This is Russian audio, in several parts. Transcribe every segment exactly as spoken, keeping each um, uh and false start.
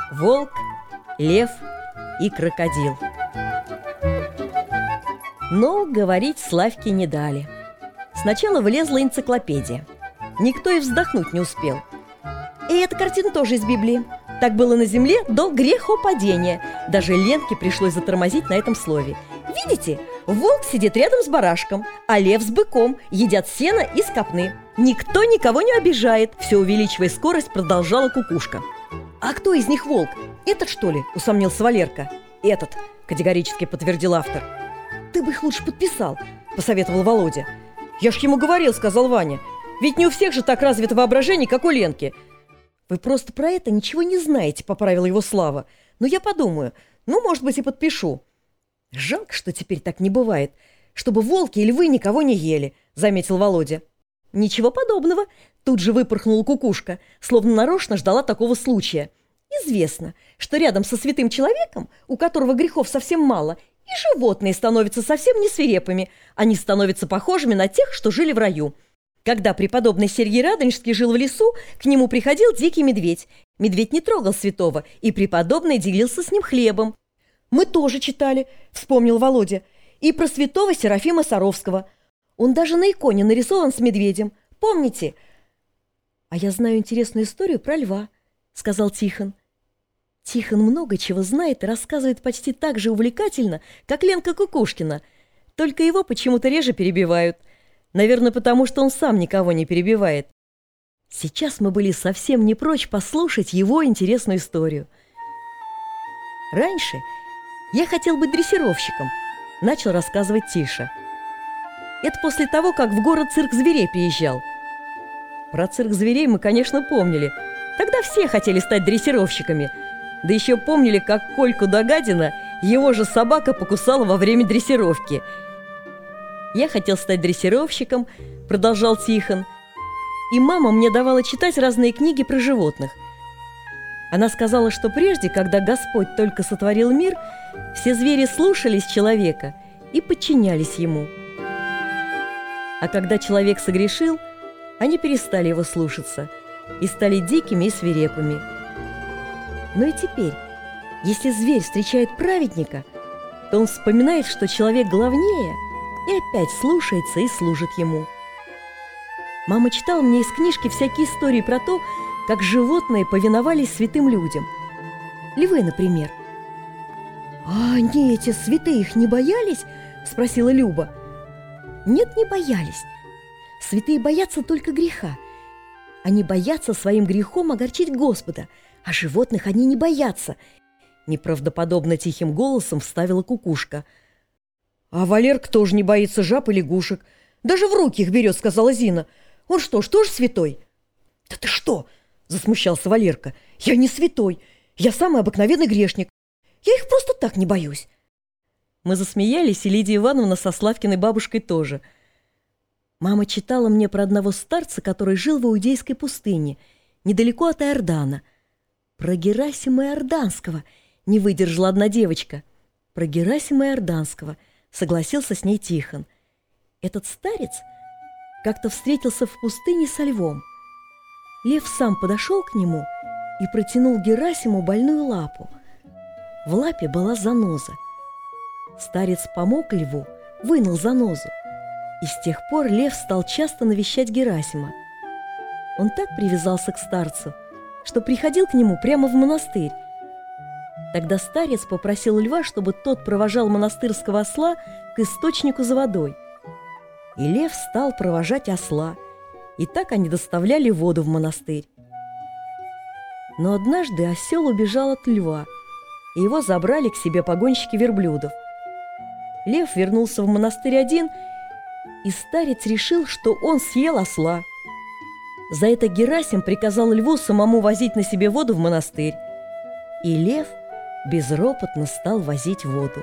Волк, лев и крокодил. Но говорить Славке не дали. Сначала влезла энциклопедия. Никто и вздохнуть не успел. И эта картина тоже из Библии. Так было на земле до грехопадения. Даже Ленке пришлось затормозить на этом слове. Видите, волк сидит рядом с барашком, а лев с быком едят сено из копны. Никто никого не обижает. Все увеличивая скорость, продолжала кукушка. «А кто из них волк? Этот, что ли?» – усомнился Валерка. «Этот», – категорически подтвердил автор. «Ты бы их лучше подписал», – посоветовал Володя. «Я ж ему говорил», – сказал Ваня. «Ведь не у всех же так развито воображение, как у Ленки». «Вы просто про это ничего не знаете», – поправила его Слава. «Но я подумаю, ну, может быть, и подпишу». «Жалко, что теперь так не бывает, чтобы волки и львы никого не ели», – заметил Володя. «Ничего подобного», – тут же выпорхнула кукушка, словно нарочно ждала такого случая. «Известно, что рядом со святым человеком, у которого грехов совсем мало, и животные становятся совсем не свирепыми, они становятся похожими на тех, что жили в раю. Когда преподобный Сергий Радонежский жил в лесу, к нему приходил дикий медведь. Медведь не трогал святого, и преподобный делился с ним хлебом». «Мы тоже читали», – вспомнил Володя, – «и про святого Серафима Саровского. Он даже на иконе нарисован с медведем. Помните?» «А я знаю интересную историю про льва», – сказал Тихон. Тихон много чего знает и рассказывает почти так же увлекательно, как Ленка Кукушкина. Только его почему-то реже перебивают. Наверное, потому что он сам никого не перебивает. Сейчас мы были совсем не прочь послушать его интересную историю. «Раньше я хотел быть дрессировщиком», – начал рассказывать Тиша. «Это после того, как в город цирк зверей приезжал. Про цирк зверей мы, конечно, помнили. Тогда все хотели стать дрессировщиками. Да еще помнили, как Кольку Догадина его же собака покусала во время дрессировки. Я хотел стать дрессировщиком», – продолжал Тихон. «И мама мне давала читать разные книги про животных. Она сказала, что прежде, когда Господь только сотворил мир, все звери слушались человека и подчинялись ему. А когда человек согрешил, они перестали его слушаться и стали дикими и свирепыми. Но и теперь, если зверь встречает праведника, то он вспоминает, что человек главнее, и опять слушается и служит ему. Мама читала мне из книжки всякие истории про то, как животные повиновались святым людям. Львы, например. «А они, эти святые, их не боялись?» – спросила Люба. «Нет, не боялись. Святые боятся только греха. Они боятся своим грехом огорчить Господа, а животных они не боятся», – неправдоподобно тихим голосом вставила кукушка. «А Валерка тоже не боится жаб и лягушек. Даже в руки их берет», – сказала Зина. «Он что ж, тоже святой?» «Да ты что?» – засмущался Валерка. «Я не святой. Я самый обыкновенный грешник. Я их просто так не боюсь». Мы засмеялись, и Лидия Ивановна со Славкиной бабушкой тоже. Мама читала мне про одного старца, который жил в Иудейской пустыне, недалеко от Иордана. Про Герасима Иорданского не выдержала одна девочка. Про Герасима Иорданского согласился с ней Тихон. Этот старец как-то встретился в пустыне со львом. Лев сам подошел к нему и протянул Герасиму больную лапу. В лапе была заноза. Старец помог льву, вынул занозу. И с тех пор лев стал часто навещать Герасима. Он так привязался к старцу, что приходил к нему прямо в монастырь. Тогда старец попросил льва, чтобы тот провожал монастырского осла к источнику за водой. И лев стал провожать осла, и так они доставляли воду в монастырь. Но однажды осел убежал от льва, и его забрали к себе погонщики верблюдов. Лев вернулся в монастырь один, и старец решил, что он съел осла. За это Герасим приказал льву самому возить на себе воду в монастырь, и лев безропотно стал возить воду.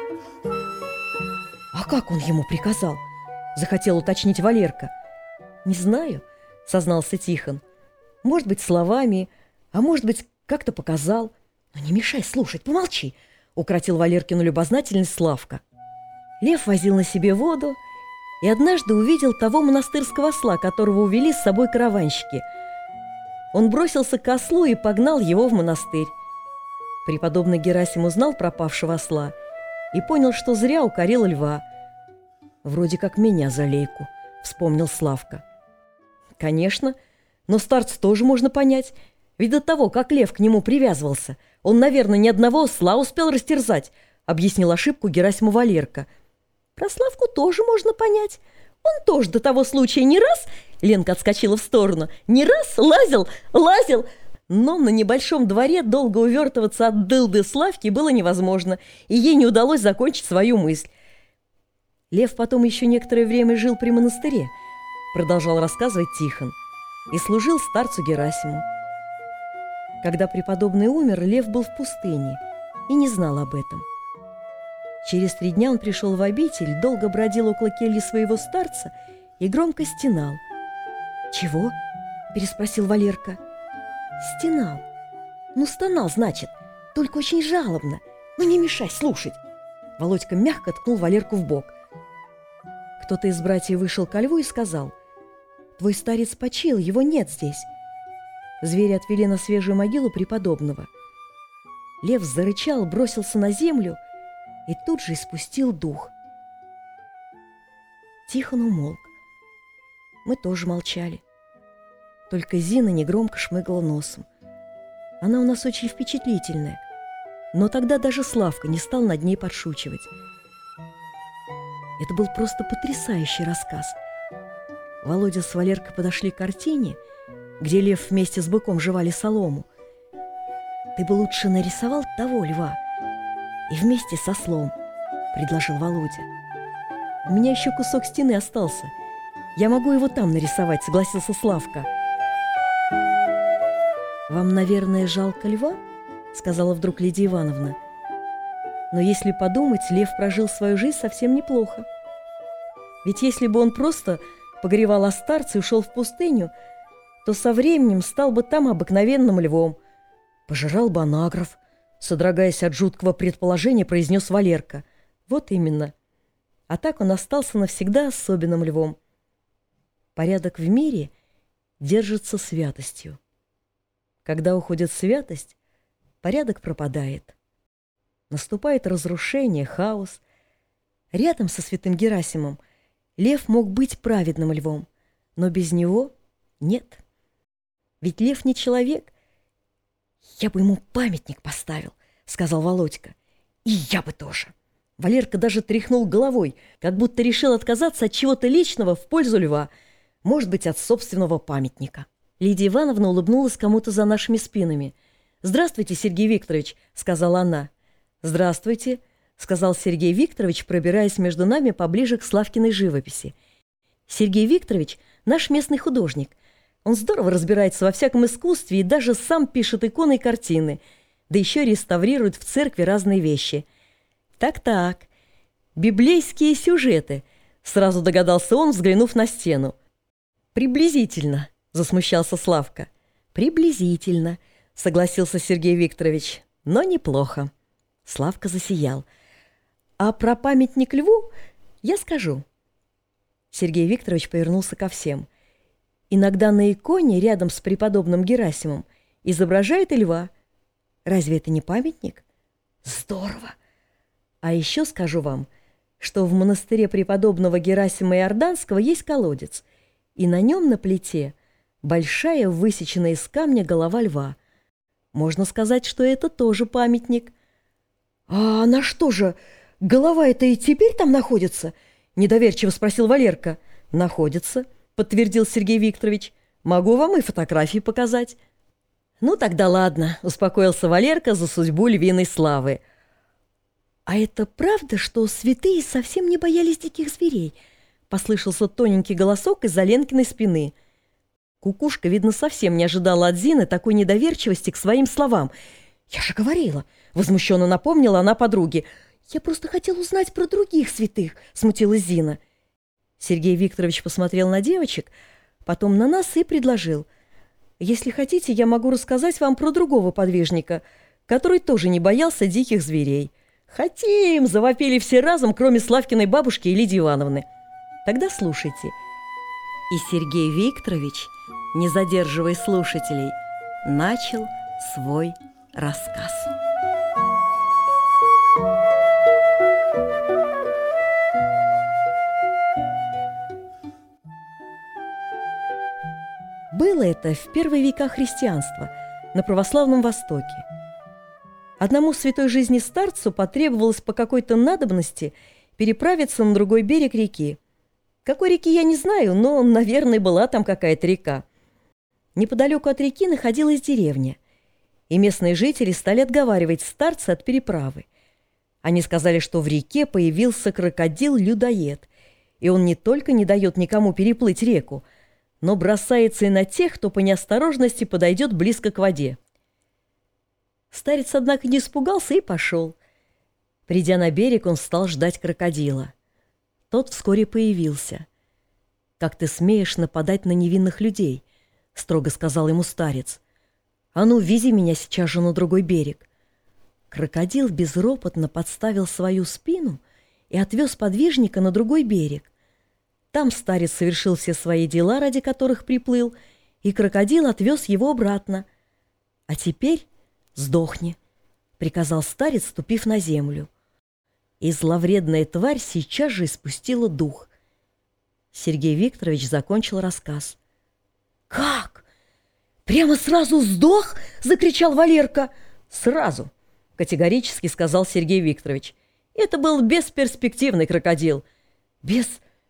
«А как он ему приказал?» – захотел уточнить Валерка. «Не знаю», – сознался Тихон. «Может быть, словами, а может быть, как-то показал. Но не мешай слушать, помолчи», – укротил Валеркину любознательность Славка. Лев возил на себе воду и однажды увидел того монастырского осла, которого увели с собой караванщики. Он бросился к ослу и погнал его в монастырь. Преподобный Герасим узнал пропавшего осла и понял, что зря укорил льва. «Вроде как меня за лейку», — вспомнил Славка. «Конечно, но старца тоже можно понять, ведь до того, как лев к нему привязывался, он, наверное, ни одного осла успел растерзать», — объяснил ошибку Герасиму Валерка. «Про Славку тоже можно понять. Он тоже до того случая не раз...» Ленка отскочила в сторону. «Не раз лазил, лазил...» Но на небольшом дворе долго увертываться от дылды Славки было невозможно, и ей не удалось закончить свою мысль. Лев потом еще некоторое время жил при монастыре, продолжал рассказывать Тихон, и служил старцу Герасиму. Когда преподобный умер, Лев был в пустыне и не знал об этом. Через три дня он пришел в обитель, долго бродил около кельи своего старца и громко стенал. «Чего?» – переспросил Валерка. «Стенал. Ну, стонал, значит, только очень жалобно. Ну, не мешай слушать». Володька мягко ткнул Валерку в бок. Кто-то из братьев вышел ко льву и сказал: «Твой старец почил, его нет здесь». Звери отвели на свежую могилу преподобного. Лев зарычал, бросился на землю и тут же испустил дух. Тихон умолк. Мы тоже молчали. Только Зина негромко шмыгала носом. Она у нас очень впечатлительная, но тогда даже Славка не стал над ней подшучивать. Это был просто потрясающий рассказ. Володя с Валеркой подошли к картине, где лев вместе с быком жевали солому. «Ты бы лучше нарисовал того льва и вместе со ослом», — предложил Володя. «У меня еще кусок стены остался. Я могу его там нарисовать», — согласился Славка. «Вам, наверное, жалко льва?» — сказала вдруг Лидия Ивановна. «Но если подумать, лев прожил свою жизнь совсем неплохо. Ведь если бы он просто погоревал о старце и ушел в пустыню, то со временем стал бы там обыкновенным львом. Пожирал бы анагров», — содрогаясь от жуткого предположения, произнес Валерка. «Вот именно. А так он остался навсегда особенным львом. Порядок в мире держится святостью. Когда уходит святость, порядок пропадает. Наступает разрушение, хаос. Рядом со святым Герасимом лев мог быть праведным львом, но без него нет. Ведь лев не человек». «Я бы ему памятник поставил», — сказал Володька. «И я бы тоже». Валерка даже тряхнул головой, как будто решил отказаться от чего-то личного в пользу льва, может быть, от собственного памятника. Лидия Ивановна улыбнулась кому-то за нашими спинами. «Здравствуйте, Сергей Викторович», — сказала она. «Здравствуйте», — сказал Сергей Викторович, пробираясь между нами поближе к Славкиной живописи. «Сергей Викторович — наш местный художник. Он здорово разбирается во всяком искусстве и даже сам пишет иконы и картины, да еще реставрирует в церкви разные вещи». «Так-так, библейские сюжеты», — сразу догадался он, взглянув на стену. «Приблизительно», — засмущался Славка. «Приблизительно», — согласился Сергей Викторович, — «но неплохо». Славка засиял. «А про памятник льву я скажу». Сергей Викторович повернулся ко всем. «Иногда на иконе рядом с преподобным Герасимом изображают и льва. Разве это не памятник?» «Здорово! А еще скажу вам, что в монастыре преподобного Герасима Иорданского есть колодец, и на нем на плите большая высеченная из камня голова льва. Можно сказать, что это тоже памятник». «А она что же, голова эта и теперь там находится?» — недоверчиво спросил Валерка. «Находится», — подтвердил Сергей Викторович. «Могу вам и фотографии показать». «Ну тогда ладно», — успокоился Валерка за судьбу львиной славы. «А это правда, что святые совсем не боялись диких зверей?» — послышался тоненький голосок из-за Ленкиной спины. Кукушка, видно, совсем не ожидала от Зины такой недоверчивости к своим словам. «Я же говорила», — возмущенно напомнила она подруге. «Я просто хотела узнать про других святых», — смутилась Зина. Сергей Викторович посмотрел на девочек, потом на нас и предложил: «Если хотите, я могу рассказать вам про другого подвижника, который тоже не боялся диких зверей». «Хотим!» — завопили все разом, кроме Славкиной бабушки и Лидии Ивановны. «Тогда слушайте». И Сергей Викторович, не задерживая слушателей, начал свой рассказ. Было это в первые века христианства на православном Востоке. Одному святой жизни старцу потребовалось по какой-то надобности переправиться на другой берег реки. Какой реки, я не знаю, но, наверное, была там какая-то река. Неподалеку от реки находилась деревня, и местные жители стали отговаривать старца от переправы. Они сказали, что в реке появился крокодил-людоед, и он не только не дает никому переплыть реку, но бросается и на тех, кто по неосторожности подойдет близко к воде. Старец, однако, не испугался и пошел. Придя на берег, он стал ждать крокодила. Тот вскоре появился. «Как ты смеешь нападать на невинных людей?» — строго сказал ему старец. «А ну, вези меня сейчас же на другой берег». Крокодил безропотно подставил свою спину и отвез подвижника на другой берег. Там старец совершил все свои дела, ради которых приплыл, и крокодил отвез его обратно. «А теперь сдохни», — приказал старец, ступив на землю. И зловредная тварь сейчас же испустила дух. Сергей Викторович закончил рассказ. «Как? Прямо сразу сдох?» — закричал Валерка. «Сразу», — категорически сказал Сергей Викторович. «Это был бесперспективный крокодил». «Без...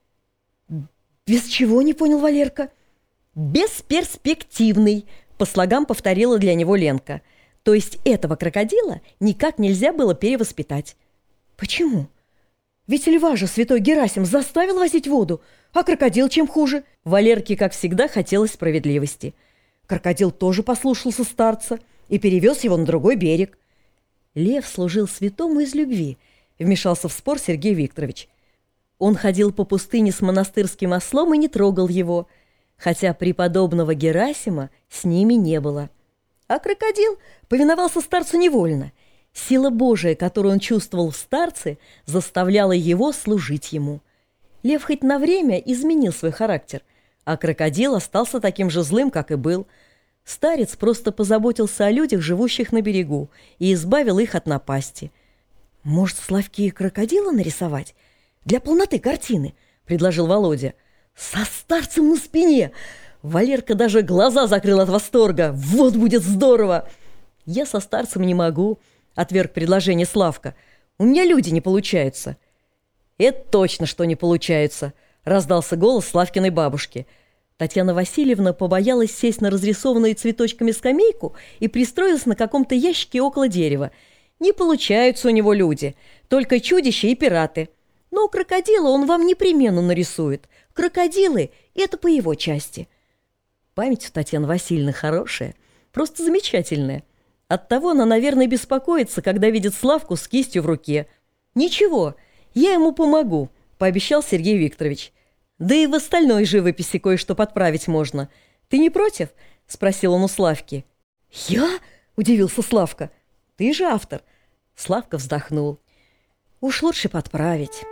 без чего?» — не понял Валерка. «Бесперспективный», — по слогам повторила для него Ленка. То есть этого крокодила никак нельзя было перевоспитать. «Почему? Ведь льва же святой Герасим заставил возить воду, а крокодил чем хуже?» Валерке, как всегда, хотелось справедливости. Крокодил тоже послушался старца и перевез его на другой берег. «Лев служил святому из любви», — вмешался в спор Сергей Викторович. «Он ходил по пустыне с монастырским ослом и не трогал его, хотя преподобного Герасима с ними не было. А крокодил повиновался старцу невольно. Сила Божия, которую он чувствовал в старце, заставляла его служить ему. Лев хоть на время изменил свой характер, а крокодил остался таким же злым, как и был. Старец просто позаботился о людях, живущих на берегу, и избавил их от напасти». «Может, Славке и крокодила нарисовать? Для полноты картины», — предложил Володя. «Со старцем на спине!» Валерка даже глаза закрыл от восторга. «Вот будет здорово!» «Я со старцем не могу», — отверг предложение Славка. «У меня люди не получаются». «Это точно, что не получается», — раздался голос Славкиной бабушки. Татьяна Васильевна побоялась сесть на разрисованную цветочками скамейку и пристроилась на каком-то ящике около дерева. «Не получаются у него люди, только чудища и пираты. Но крокодила он вам непременно нарисует. Крокодилы — это по его части». Память у Татьяны Васильевны хорошая, просто замечательная. Оттого она, наверное, беспокоится, когда видит Славку с кистью в руке. «Ничего, я ему помогу», — пообещал Сергей Викторович. «Да и в остальной живописи кое-что подправить можно. Ты не против?» — спросил он у Славки. «Я?» — удивился Славка. «Ты же автор». Славка вздохнул. «Уж лучше подправить».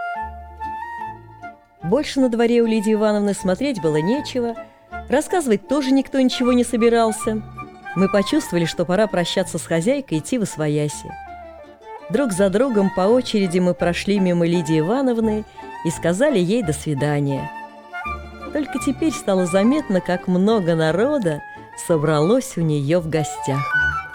Больше на дворе у Лидии Ивановны смотреть было нечего. Рассказывать тоже никто ничего не собирался. Мы почувствовали, что пора прощаться с хозяйкой и идти восвояси. Друг за другом по очереди мы прошли мимо Лидии Ивановны и сказали ей «до свидания». Только теперь стало заметно, как много народа собралось у нее в гостях.